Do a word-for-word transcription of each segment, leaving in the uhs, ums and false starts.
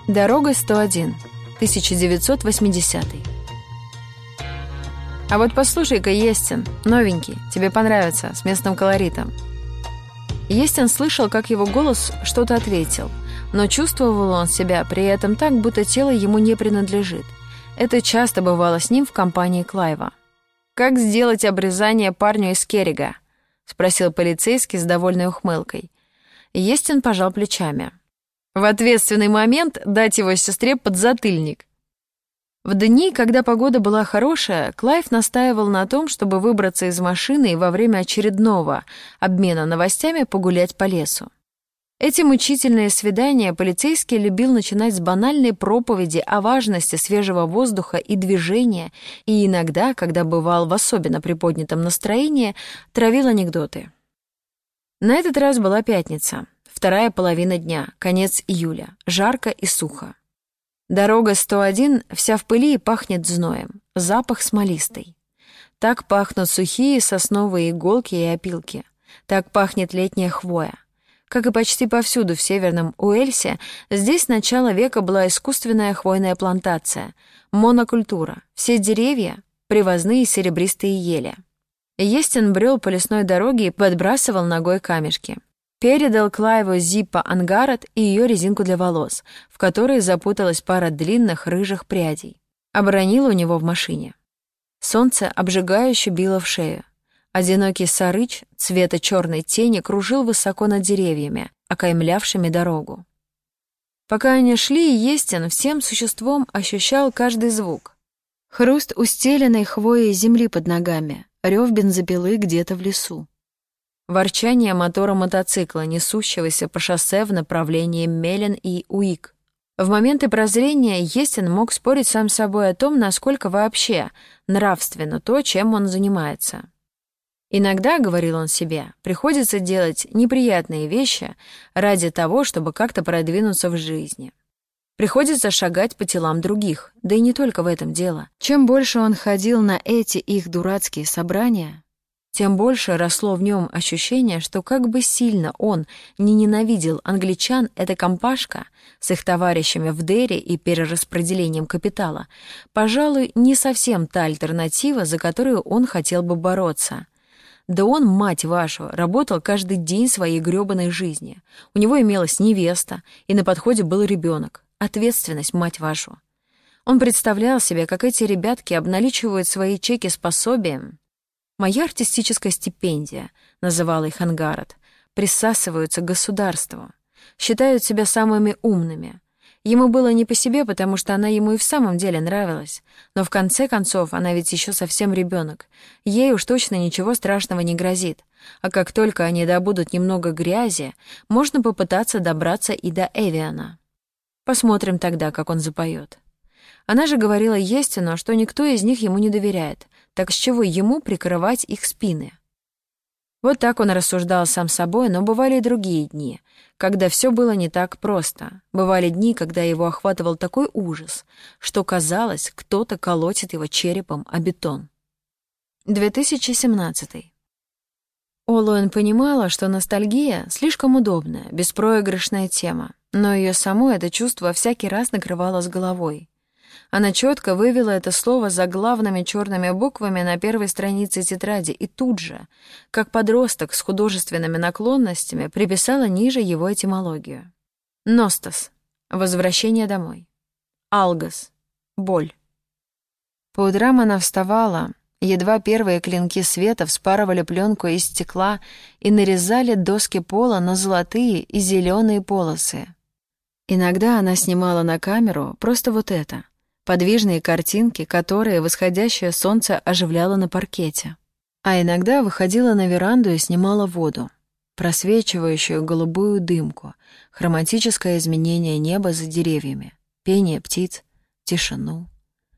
Дорога сто один, тысяча девятьсот восьмидесятый. А вот послушай-ка, Естин, новенький, тебе понравится, с местным колоритом. Естин слышал, как его голос что-то ответил, но чувствовал он себя при этом так, будто тело ему не принадлежит. Это часто бывало с ним в компании Клайва. «Как сделать обрезание парню из Керрига?» — спросил полицейский с довольной ухмылкой. Естин пожал плечами. «В ответственный момент дать его сестре подзатыльник». В дни, когда погода была хорошая, Клайв настаивал на том, чтобы выбраться из машины и во время очередного обмена новостями погулять по лесу. Эти мучительные свидания полицейский любил начинать с банальной проповеди о важности свежего воздуха и движения, и иногда, когда бывал в особенно приподнятом настроении, травил анекдоты. На этот раз была пятница, вторая половина дня, конец июля, жарко и сухо. Дорога сто один вся в пыли и пахнет зноем, запах смолистый. Так пахнут сухие сосновые иголки и опилки, так пахнет летняя хвоя. Как и почти повсюду в Северном Уэльсе, здесь с начала века была искусственная хвойная плантация, монокультура, все деревья — привозные серебристые ели. Естин брел по лесной дороге и подбрасывал ногой камешки. Передал Клайву Зиппа Ангарат и ее резинку для волос, в которой запуталась пара длинных рыжих прядей. Обронил у него в машине. Солнце обжигающе било в шею. Одинокий сарыч цвета черной тени кружил высоко над деревьями, окаймлявшими дорогу. Пока они шли, Естин всем существом ощущал каждый звук. Хруст устеленной хвоей земли под ногами, рев бензопилы где-то в лесу. Ворчание мотора мотоцикла, несущегося по шоссе в направлении Мелен и Уик. В моменты прозрения Естин мог спорить сам с собой о том, насколько вообще нравственно то, чем он занимается. Иногда, говорил он себе, приходится делать неприятные вещи ради того, чтобы как-то продвинуться в жизни. Приходится шагать по телам других, да и не только в этом дело. Чем больше он ходил на эти их дурацкие собрания, тем больше росло в нем ощущение, что как бы сильно он не ненавидел англичан, эта компашка с их товарищами в Дерри и перераспределением капитала, пожалуй, не совсем та альтернатива, за которую он хотел бы бороться. Да он, мать вашу, работал каждый день своей грёбаной жизни. У него имелась невеста, и на подходе был ребенок. Ответственность, мать вашу. Он представлял себе, как эти ребятки обналичивают свои чеки с пособием. «Моя артистическая стипендия», — называла их Ангарат, присасываются к государству, считают себя самыми умными. Ему было не по себе, потому что она ему и в самом деле нравилась. Но в конце концов, она ведь еще совсем ребенок. Ей уж точно ничего страшного не грозит. А как только они добудут немного грязи, можно попытаться добраться и до Эвиана. Посмотрим тогда, как он запоет. Она же говорила Естину, что никто из них ему не доверяет, так с чего ему прикрывать их спины? Вот так он рассуждал сам собой, но бывали и другие дни, когда все было не так просто. Бывали дни, когда его охватывал такой ужас, что казалось, кто-то колотит его черепом о бетон. две тысячи семнадцатый. Олуэн понимала, что ностальгия — слишком удобная, беспроигрышная тема, но ее саму это чувство всякий раз накрывало с головой. Она четко вывела это слово заглавными черными буквами на первой странице тетради и тут же, как подросток с художественными наклонностями, приписала ниже его этимологию. Ностос — возвращение домой. Алгос — боль. По утрам она вставала, едва первые клинки света вспарывали пленку из стекла и нарезали доски пола на золотые и зеленые полосы. Иногда она снимала на камеру просто вот это — подвижные картинки, которые восходящее солнце оживляло на паркете. А иногда выходила на веранду и снимала воду, просвечивающую голубую дымку, хроматическое изменение неба за деревьями, пение птиц, тишину.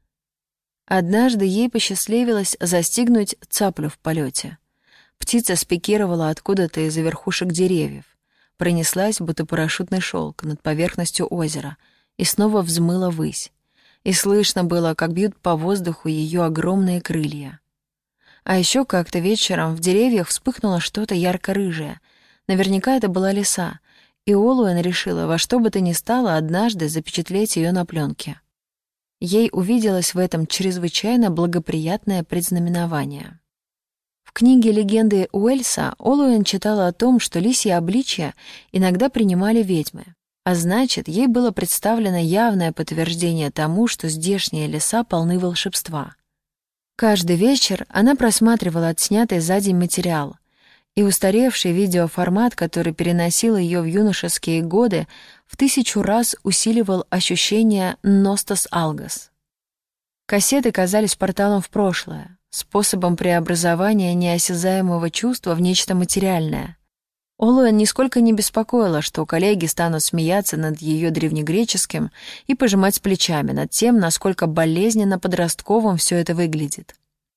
Однажды ей посчастливилось застигнуть цаплю в полете. Птица спикировала откуда-то из-за верхушек деревьев, пронеслась, будто парашютный шелк, над поверхностью озера и снова взмыла ввысь. И слышно было, как бьют по воздуху ее огромные крылья. А еще как-то вечером в деревьях вспыхнуло что-то ярко-рыжее. Наверняка это была лиса, и Олуэн решила во что бы то ни стало однажды запечатлеть ее на пленке. Ей увиделось в этом чрезвычайно благоприятное предзнаменование. В книге «Легенды Уэльса» Олуэн читала о том, что лисьи обличья иногда принимали ведьмы, а значит, ей было представлено явное подтверждение тому, что здешние леса полны волшебства. Каждый вечер она просматривала отснятый за день материал, и устаревший видеоформат, который переносил ее в юношеские годы, в тысячу раз усиливал ощущение «ностос алгас». Кассеты казались порталом в прошлое, способом преобразования неосязаемого чувства в нечто материальное. Олуэн нисколько не беспокоила, что коллеги станут смеяться над ее древнегреческим и пожимать плечами над тем, насколько болезненно подростковым все это выглядит.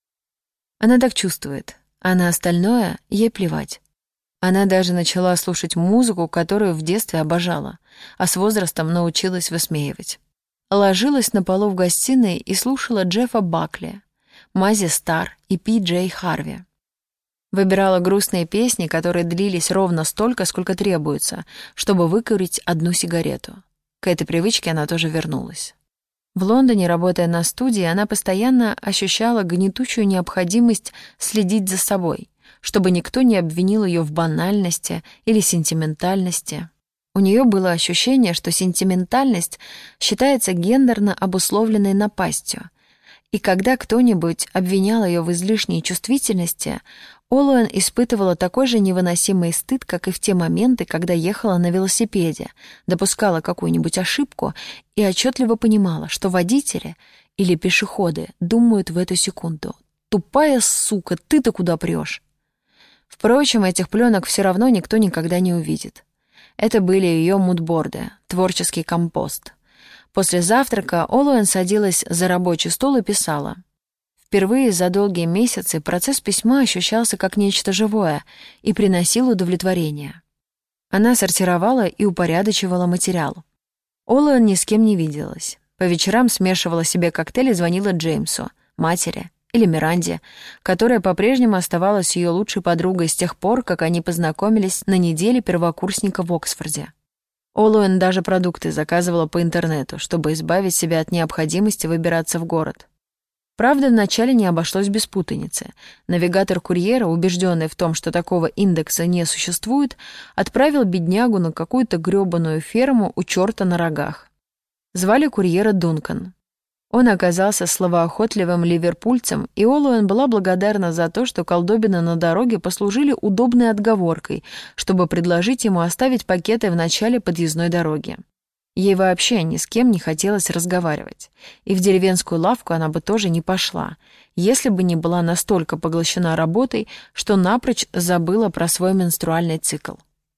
Она так чувствует, а на остальное ей плевать. Она даже начала слушать музыку, которую в детстве обожала, а с возрастом научилась высмеивать. Ложилась на полу в гостиной и слушала Джеффа Бакли, Мази Стар и Пи Джей Харви. Выбирала грустные песни, которые длились ровно столько, сколько требуется, чтобы выкурить одну сигарету. К этой привычке она тоже вернулась. В Лондоне, работая на студии, она постоянно ощущала гнетущую необходимость следить за собой, чтобы никто не обвинил ее в банальности или сентиментальности. У нее было ощущение, что сентиментальность считается гендерно обусловленной напастью, и когда кто-нибудь обвинял ее в излишней чувствительности, Олуэн испытывала такой же невыносимый стыд, как и в те моменты, когда ехала на велосипеде, допускала какую-нибудь ошибку и отчетливо понимала, что водители или пешеходы думают в эту секунду: «Тупая сука, ты-то куда прешь?» Впрочем, этих пленок все равно никто никогда не увидит. Это были ее мудборды, творческий компост. После завтрака Олуэн садилась за рабочий стол и писала. Впервые за долгие месяцы процесс письма ощущался как нечто живое и приносил удовлетворение. Она сортировала и упорядочивала материал. Олуэн ни с кем не виделась. По вечерам смешивала себе коктейль и звонила Джеймсу, матери или Миранде, которая по-прежнему оставалась ее лучшей подругой с тех пор, как они познакомились на неделе первокурсника в Оксфорде. Олуэн даже продукты заказывала по интернету, чтобы избавить себя от необходимости выбираться в город. Правда, вначале не обошлось без путаницы. Навигатор курьера, убежденный в том, что такого индекса не существует, отправил беднягу на какую-то грёбаную ферму у чёрта на рогах. Звали курьера Дункан. Он оказался словоохотливым ливерпульцем, и Олуэн была благодарна за то, что колдобины на дороге послужили удобной отговоркой, чтобы предложить ему оставить пакеты в начале подъездной дороги. Ей вообще ни с кем не хотелось разговаривать, и в деревенскую лавку она бы тоже не пошла, если бы не была настолько поглощена работой, что напрочь забыла про свой менструальный цикл.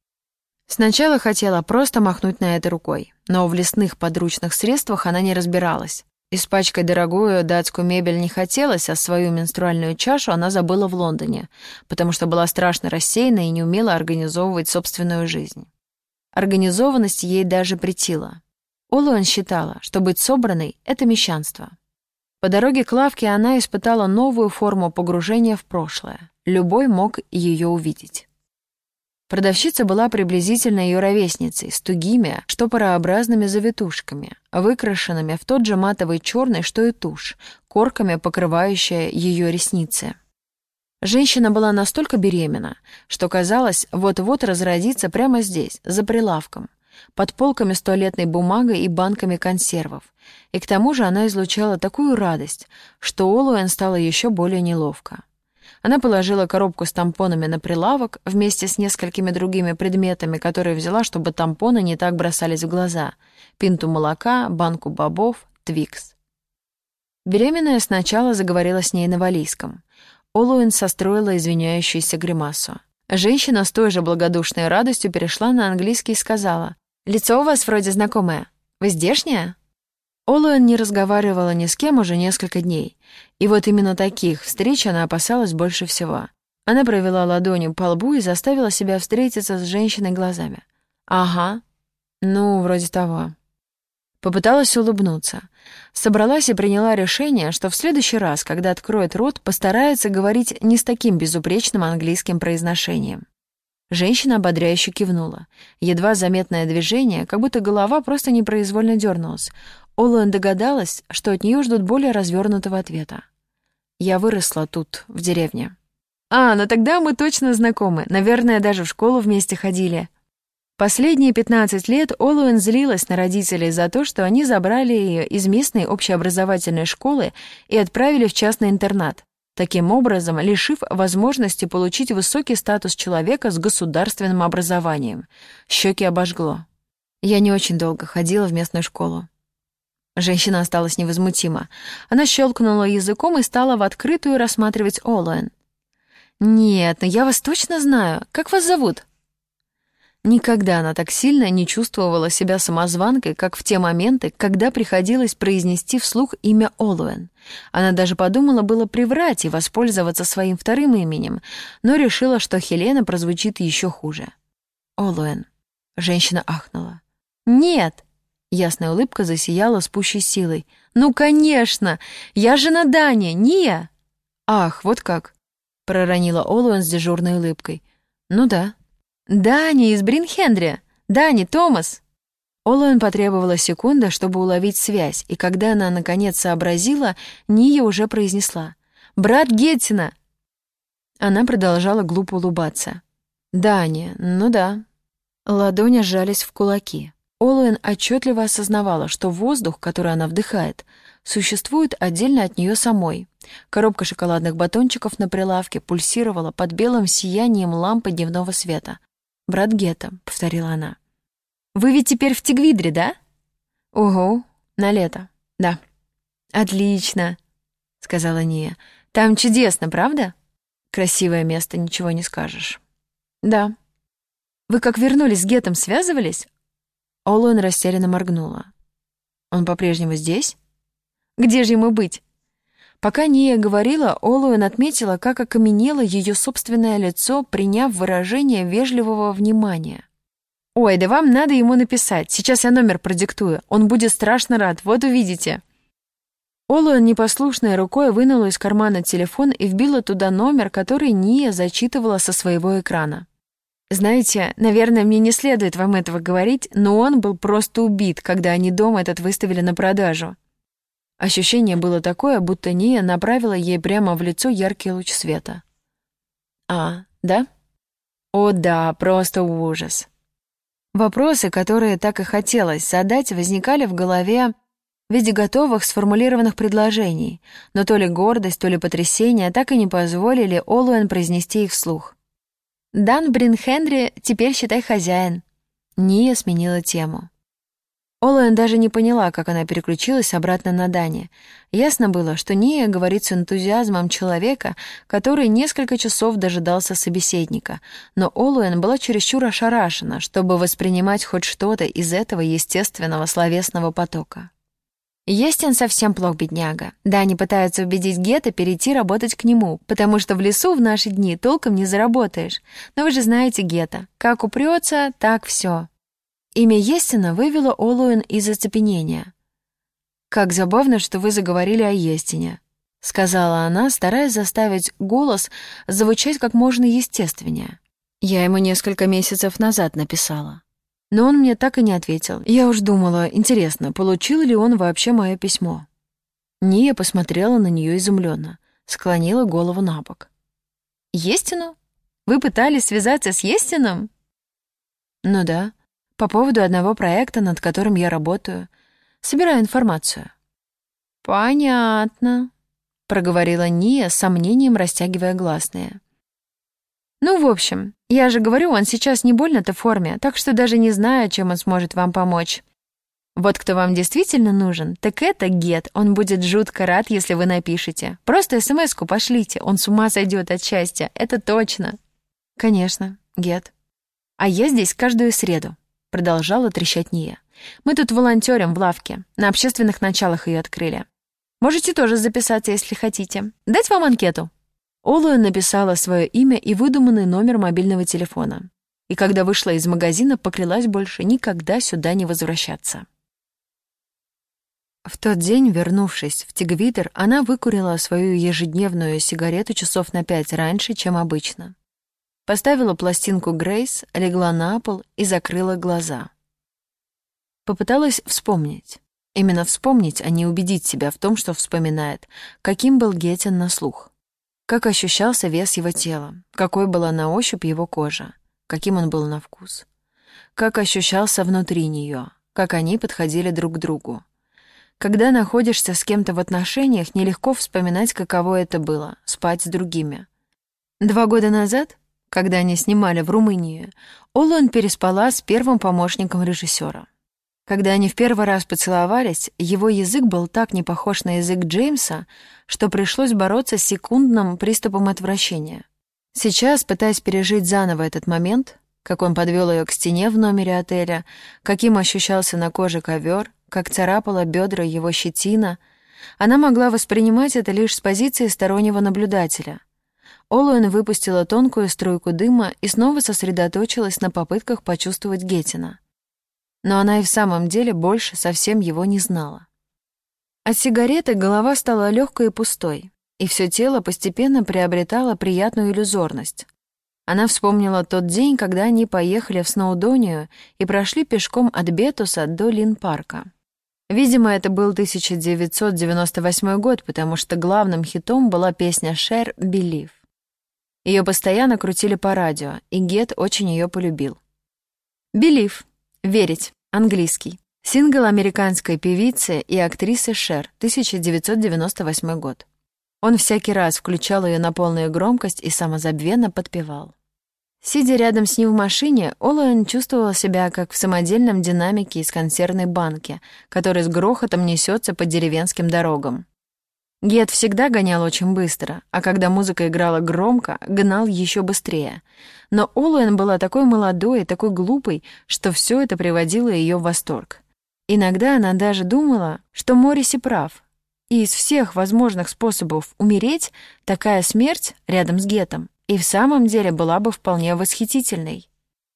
Сначала хотела просто махнуть на это рукой, но в лесных подручных средствах она не разбиралась. Испачкать дорогую датскую мебель не хотелось, а свою менструальную чашу она забыла в Лондоне, потому что была страшно рассеяна и не умела организовывать собственную жизнь. Организованность ей даже претила. Олуэн считала, что быть собранной — это мещанство. По дороге к лавке она испытала новую форму погружения в прошлое. Любой мог ее увидеть. Продавщица была приблизительно ее ровесницей, с тугими, штопорообразными завитушками, выкрашенными в тот же матовый черный, что и тушь, корками покрывающая ее ресницы. Женщина была настолько беременна, что, казалось, вот-вот разродится прямо здесь, за прилавком, под полками с туалетной бумагой и банками консервов, и к тому же она излучала такую радость, что Олуэн стало еще более неловко. Она положила коробку с тампонами на прилавок вместе с несколькими другими предметами, которые взяла, чтобы тампоны не так бросались в глаза: пинту молока, банку бобов, твикс. Беременная сначала заговорила с ней на валлийском. Олуэн состроила извиняющуюся гримасу. Женщина с той же благодушной радостью перешла на английский и сказала: «Лицо у вас вроде знакомое. Вы здешняя?» Олуэн не разговаривала ни с кем уже несколько дней, и вот именно таких встреч она опасалась больше всего. Она провела ладонью по лбу и заставила себя встретиться с женщиной глазами. «Ага, ну, вроде того». Попыталась улыбнуться. Собралась и приняла решение, что в следующий раз, когда откроет рот, постарается говорить не с таким безупречным английским произношением. Женщина ободряюще кивнула. Едва заметное движение, как будто голова просто непроизвольно дернулась. Олуэн догадалась, что от нее ждут более развернутого ответа. «Я выросла тут, в деревне». «А, ну тогда мы точно знакомы. Наверное, даже в школу вместе ходили». Последние пятнадцать лет Олуэн злилась на родителей за то, что они забрали ее из местной общеобразовательной школы и отправили в частный интернат, таким образом лишив возможности получить высокий статус человека с государственным образованием. Щеки обожгло. Я не очень долго ходила в местную школу. Женщина осталась невозмутима. Она щелкнула языком и стала в открытую рассматривать Олуэн. «Нет, но я вас точно знаю. Как вас зовут?» Никогда она так сильно не чувствовала себя самозванкой, как в те моменты, когда приходилось произнести вслух имя Олуэн. Она даже подумала было приврать и воспользоваться своим вторым именем, но решила, что Хелена прозвучит еще хуже. «Олуэн». Женщина ахнула. «Нет!» Ясная улыбка засияла с пущей силой. «Ну, конечно! Я жена Дани, Ния!» «Ах, вот как!» — проронила Олуэн с дежурной улыбкой. «Ну да». «Дани из Бринхендри! Дани, Томас!» Олуэн потребовала секунда, чтобы уловить связь, и когда она наконец сообразила, Ния уже произнесла: «Брат Геттина!» Она продолжала глупо улыбаться. «Дани, ну да». Ладони сжались в кулаки. Олуэн отчетливо осознавала, что воздух, который она вдыхает, существует отдельно от нее самой. Коробка шоколадных батончиков на прилавке пульсировала под белым сиянием лампы дневного света. «Брат Гетта», — повторила она. «Вы ведь теперь в Тигвидре, да?» «Угу, на лето, да». «Отлично», — сказала Ния. «Там чудесно, правда?» «Красивое место, ничего не скажешь». «Да». «Вы как вернулись с Геттом, связывались?» Олуэн растерянно моргнула. «Он по-прежнему здесь?» «Где же ему быть?» Пока Ния говорила, Олуэн отметила, как окаменело ее собственное лицо, приняв выражение вежливого внимания. «Ой, да вам надо ему написать. Сейчас я номер продиктую. Он будет страшно рад, вот увидите». Олуэн непослушной рукой вынула из кармана телефон и вбила туда номер, который Ния зачитывала со своего экрана. «Знаете, наверное, мне не следует вам этого говорить, но он был просто убит, когда они дом этот выставили на продажу». Ощущение было такое, будто Ния направила ей прямо в лицо яркий луч света. «А, да?» «О да, просто ужас». Вопросы, которые так и хотелось задать, возникали в голове в виде готовых сформулированных предложений, но то ли гордость, то ли потрясение так и не позволили Олуэн произнести их вслух. «Дан Бринхендри теперь, считай, хозяин». Ния сменила тему. Олуэн даже не поняла, как она переключилась обратно на Дани. Ясно было, что Ния говорит с энтузиазмом человека, который несколько часов дожидался собеседника, но Олуэн была чересчур ошарашена, чтобы воспринимать хоть что-то из этого естественного словесного потока. «Естин совсем плох, бедняга. Дани пытается убедить Гетта перейти работать к нему, потому что в лесу в наши дни толком не заработаешь. Но вы же знаете Гетта. Как упрется, так все». Имя Естина вывело Олуэн из оцепенения. «Как забавно, что вы заговорили о Естине», — сказала она, стараясь заставить голос звучать как можно естественнее. «Я ему несколько месяцев назад написала. Но он мне так и не ответил. Я уж думала, интересно, получил ли он вообще мое письмо?» Ния посмотрела на нее изумленно, склонила голову на бок. «Естину? Вы пытались связаться с Естином?» «Ну да. По поводу одного проекта, над которым я работаю. Собираю информацию». «Понятно», — проговорила Ния, с сомнением растягивая гласные. «Ну, в общем, я же говорю, он сейчас не больно-то в форме, так что даже не знаю, чем он сможет вам помочь. Вот кто вам действительно нужен, так это Гетт. Он будет жутко рад, если вы напишете. Просто смс-ку пошлите, он с ума сойдет от счастья, это точно». «Конечно, Гетт. А я здесь каждую среду», — продолжала трещать Ния. «Мы тут волонтерим в лавке, на общественных началах ее открыли. Можете тоже записаться, если хотите. Дать вам анкету?» Олуэн написала свое имя и выдуманный номер мобильного телефона. И когда вышла из магазина, поклялась больше никогда сюда не возвращаться. В тот день, вернувшись в Тигвидер, она выкурила свою ежедневную сигарету часов на пять раньше, чем обычно. Поставила пластинку Грейс, легла на пол и закрыла глаза. Попыталась вспомнить. Именно вспомнить, а не убедить себя в том, что вспоминает, каким был Геттин на слух. Как ощущался вес его тела, какой была на ощупь его кожа, каким он был на вкус. Как ощущался внутри нее, как они подходили друг к другу. Когда находишься с кем-то в отношениях, нелегко вспоминать, каково это было — спать с другими. Два года назад, когда они снимали в Румынии, Олуэн переспала с первым помощником режиссера. Когда они в первый раз поцеловались, его язык был так не похож на язык Джеймса, что пришлось бороться с секундным приступом отвращения. Сейчас, пытаясь пережить заново этот момент, как он подвел ее к стене в номере отеля, каким ощущался на коже ковер, как царапала бедра его щетина, она могла воспринимать это лишь с позиции стороннего наблюдателя. Олуэн выпустила тонкую струйку дыма и снова сосредоточилась на попытках почувствовать Геттина. Но она и в самом деле больше совсем его не знала. От сигареты голова стала легкой и пустой, и все тело постепенно приобретало приятную иллюзорность. Она вспомнила тот день, когда они поехали в Сноудонию и прошли пешком от Бетуса до Лин-парка. Видимо, это был тысяча девятьсот девяносто восьмой год, потому что главным хитом была песня Cher «Believe». Ее постоянно крутили по радио, и Гетт очень ее полюбил. «Believe» — «Верить», английский. Сингл американской певицы и актрисы Cher, тысяча девятьсот девяносто восьмой год. Он всякий раз включал ее на полную громкость и самозабвенно подпевал. Сидя рядом с ним в машине, Олуэн чувствовала себя как в самодельном динамике из консервной банки, который с грохотом несется по деревенским дорогам. Гетт всегда гонял очень быстро, а когда музыка играла громко, гнал еще быстрее. Но Олуэн была такой молодой и такой глупой, что все это приводило ее в восторг. Иногда она даже думала, что Морриси прав. И из всех возможных способов умереть, такая смерть рядом с Геттом и в самом деле была бы вполне восхитительной.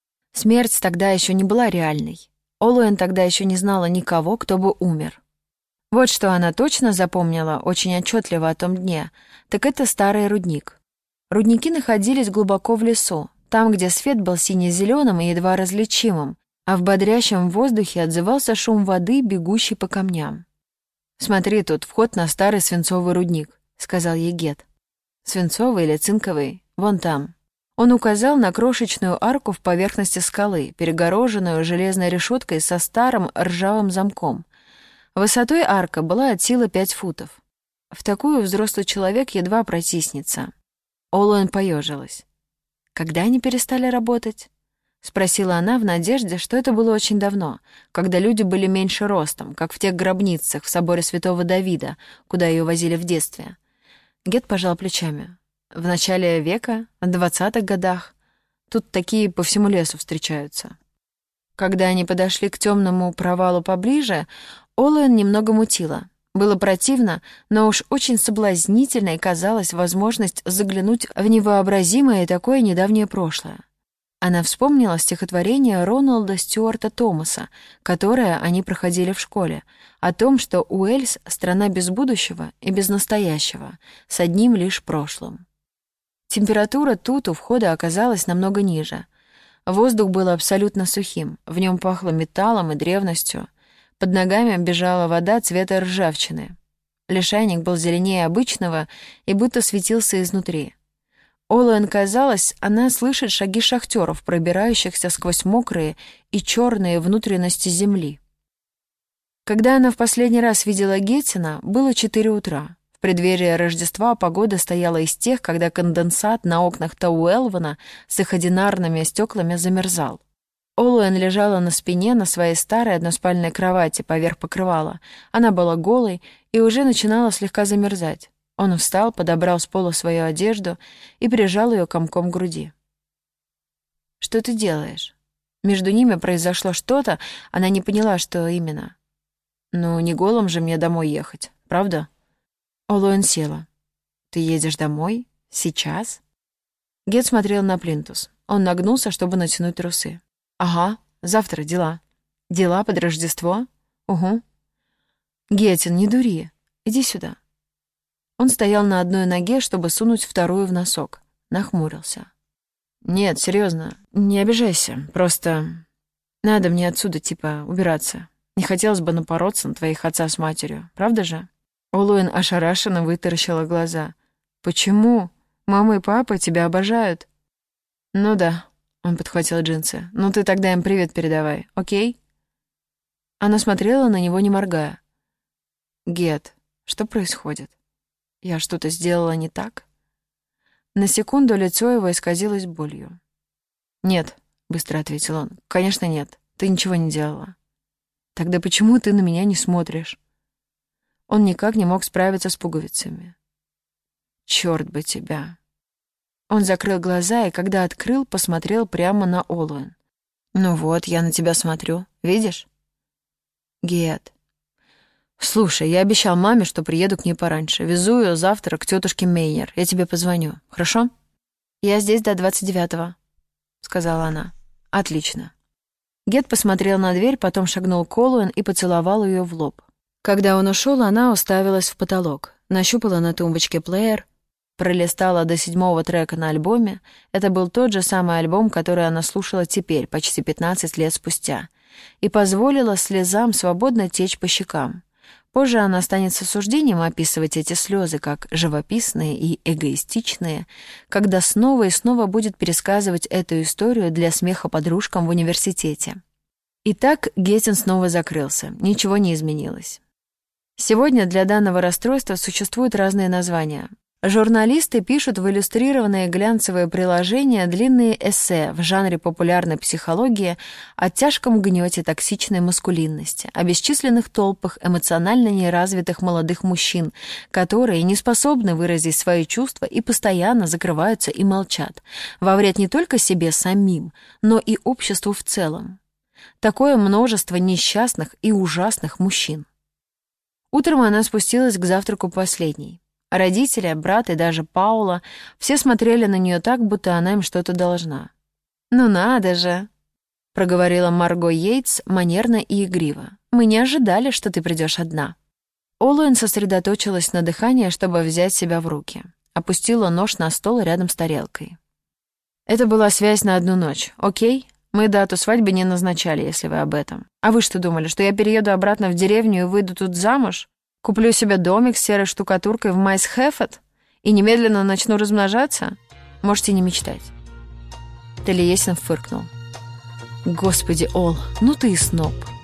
Смерть тогда еще не была реальной. Олуэн тогда еще не знала никого, кто бы умер. Вот что она точно запомнила очень отчетливо о том дне, так это старый рудник. Рудники находились глубоко в лесу, там, где свет был сине-зеленым и едва различимым, а в бодрящем воздухе отзывался шум воды, бегущей по камням. «Смотри, тут вход на старый свинцовый рудник», — сказал ей Гетт. «Свинцовый или цинковый? Вон там». Он указал на крошечную арку в поверхности скалы, перегороженную железной решеткой со старым ржавым замком. Высотой арка была от силы пять футов. В такую взрослый человек едва протиснется. Олуэн поежилась. «Когда они перестали работать?» — спросила она в надежде, что это было очень давно, когда люди были меньше ростом, как в тех гробницах в соборе Святого Давида, куда ее возили в детстве. Гетт пожал плечами. «В начале века, в двадцатых годах. Тут такие по всему лесу встречаются». Когда они подошли к темному провалу поближе, Олуэн немного мутила. Было противно, но уж очень соблазнительной казалась возможность заглянуть в невообразимое такое недавнее прошлое. Она вспомнила стихотворение Роналда Стюарта Томаса, которое они проходили в школе, о том, что Уэльс — страна без будущего и без настоящего, с одним лишь прошлым. Температура тут у входа оказалась намного ниже. Воздух был абсолютно сухим, в нем пахло металлом и древностью. Под ногами бежала вода цвета ржавчины. Лишайник был зеленее обычного и будто светился изнутри. Олуэн казалось, она слышит шаги шахтеров, пробирающихся сквозь мокрые и черные внутренности земли. Когда она в последний раз видела Геттина, было четыре утра. В преддверии Рождества погода стояла из тех, когда конденсат на окнах Тауэлвана с их одинарными стеклами замерзал. Олуэн лежала на спине на своей старой односпальной кровати поверх покрывала. Она была голой и уже начинала слегка замерзать. Он встал, подобрал с пола свою одежду и прижал ее комком к груди. «Что ты делаешь?» Между ними произошло что-то, она не поняла, что именно. «Ну, не голым же мне домой ехать, правда?» Олуэн села. «Ты едешь домой? Сейчас?» Гетт смотрел на плинтус. Он нагнулся, чтобы натянуть трусы. «Ага, завтра дела». «Дела под Рождество?» «Угу». «Геттин, не дури. Иди сюда». Он стоял на одной ноге, чтобы сунуть вторую в носок. Нахмурился. Нет, серьезно, не обижайся. Просто надо мне отсюда, типа, убираться. Не хотелось бы напороться на твоих отца с матерью. Правда же?» Олуэн ошарашенно вытаращила глаза. «Почему? Мама и папа тебя обожают». «Ну да», — он подхватил джинсы. «Ну ты тогда им привет передавай, окей?» Она смотрела на него, не моргая. «Гет, что происходит? Я что-то сделала не так?» На секунду лицо его исказилось болью. «Нет», — быстро ответил он, — «конечно нет, ты ничего не делала». «Тогда почему ты на меня не смотришь?» Он никак не мог справиться с пуговицами. «Чёрт бы тебя!» Он закрыл глаза и, когда открыл, посмотрел прямо на Олуэн. «Ну вот, я на тебя смотрю. Видишь?» «Гет. Слушай, я обещал маме, что приеду к ней пораньше. Везу ее завтра к тетушке Мейнер. Я тебе позвоню. Хорошо?» «Я здесь до двадцать девятого», — сказала она. «Отлично». Гет посмотрел на дверь, потом шагнул к Олуэн и поцеловал ее в лоб. Когда он ушел, она уставилась в потолок, нащупала на тумбочке плеер, пролистала до седьмого трека на альбоме. Это был тот же самый альбом, который она слушала теперь, почти пятнадцать лет спустя, и позволила слезам свободно течь по щекам. Позже она станет с осуждением описывать эти слезы как живописные и эгоистичные, когда снова и снова будет пересказывать эту историю для смеха подружкам в университете. Итак, Геттин снова закрылся, ничего не изменилось. Сегодня для данного расстройства существуют разные названия. Журналисты пишут в иллюстрированные глянцевые приложения длинные эссе в жанре популярной психологии о тяжком гнете токсичной маскулинности, о бесчисленных толпах эмоционально неразвитых молодых мужчин, которые не способны выразить свои чувства и постоянно закрываются и молчат, во вред не только себе самим, но и обществу в целом. Такое множество несчастных и ужасных мужчин. Утром она спустилась к завтраку последней. Родители, брат и даже Паула все смотрели на нее так, будто она им что-то должна. «Ну надо же!» — проговорила Марго Йейтс манерно и игриво. «Мы не ожидали, что ты придешь одна». Олуэн сосредоточилась на дыхании, чтобы взять себя в руки. Опустила нож на стол рядом с тарелкой. «Это была связь на одну ночь, окей? Мы дату свадьбы не назначали, если вы об этом. А вы что думали, что я перееду обратно в деревню и выйду тут замуж? Куплю себе домик с серой штукатуркой в Майсхефет и немедленно начну размножаться? Можете не мечтать». Талиесин фыркнул. «Господи, Ол, ну ты и сноб».